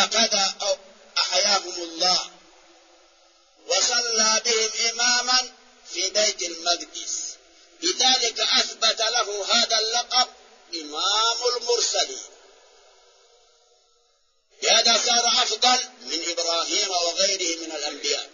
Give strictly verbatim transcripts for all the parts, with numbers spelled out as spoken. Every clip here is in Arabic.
هكذا أحياهم الله وصلى بهم إماما في بيت المقدس، لذلك أثبت له هذا اللقب إمام المرسلين. هذا صار أفضل من إبراهيم وغيره من الأنبياء.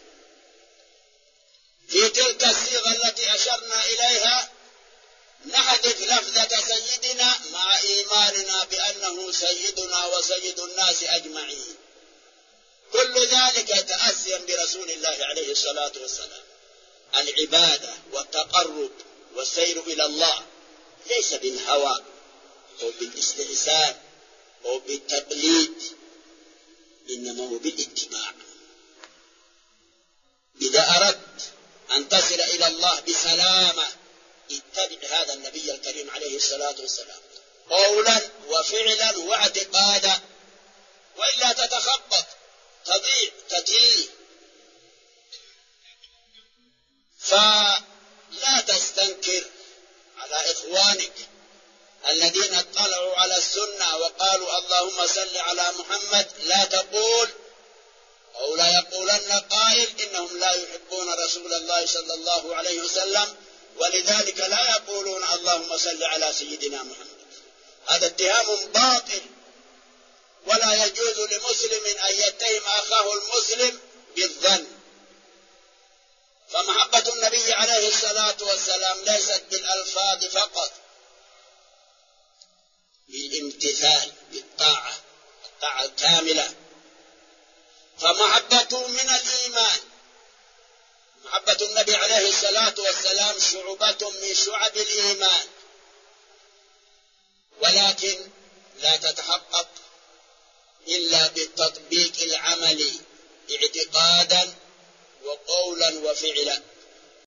في تلك الصيغة التي أشرنا إليها نحذف لفظة سيدنا مع إيماننا بأنه سيدنا وسيد الناس أجمعين، كل ذلك تأسيا برسول الله عليه الصلاة والسلام. العبادة والتقرب والسير إلى الله ليس بالهوى أو بالاستحسان أو بالتقليد، إنما هو بالاتباع. إذا أردت أن تصل إلى الله بسلامة اتبع هذا النبي الكريم عليه الصلاة والسلام قولا وفعلا واعتقادا، وإلا تتخبط تضيع تتيه. فلا تستنكر على إخوانك الذين اطلعوا على السنة وقالوا اللهم صل على محمد، لا تقول أو لا يقولن قائل إنهم لا يحبون رسول الله صلى الله عليه وسلم ولذلك لا يقولون اللهم صل على سيدنا محمد. هذا اتهام باطل، ولا يجوز لمسلم أن يتهم أخاه المسلم بالظن. فمحبة النبي عليه الصلاة والسلام ليست بالألفاظ فقط، بالامتثال بالطاعة، الطاعة الكاملة. فمحبته من الإيمان، محبة النبي عليه الصلاة والسلام شعبة من شعب الإيمان، ولكن لا تتحقق إلا بالتطبيق العملي اعتقادا وقولا وفعلا.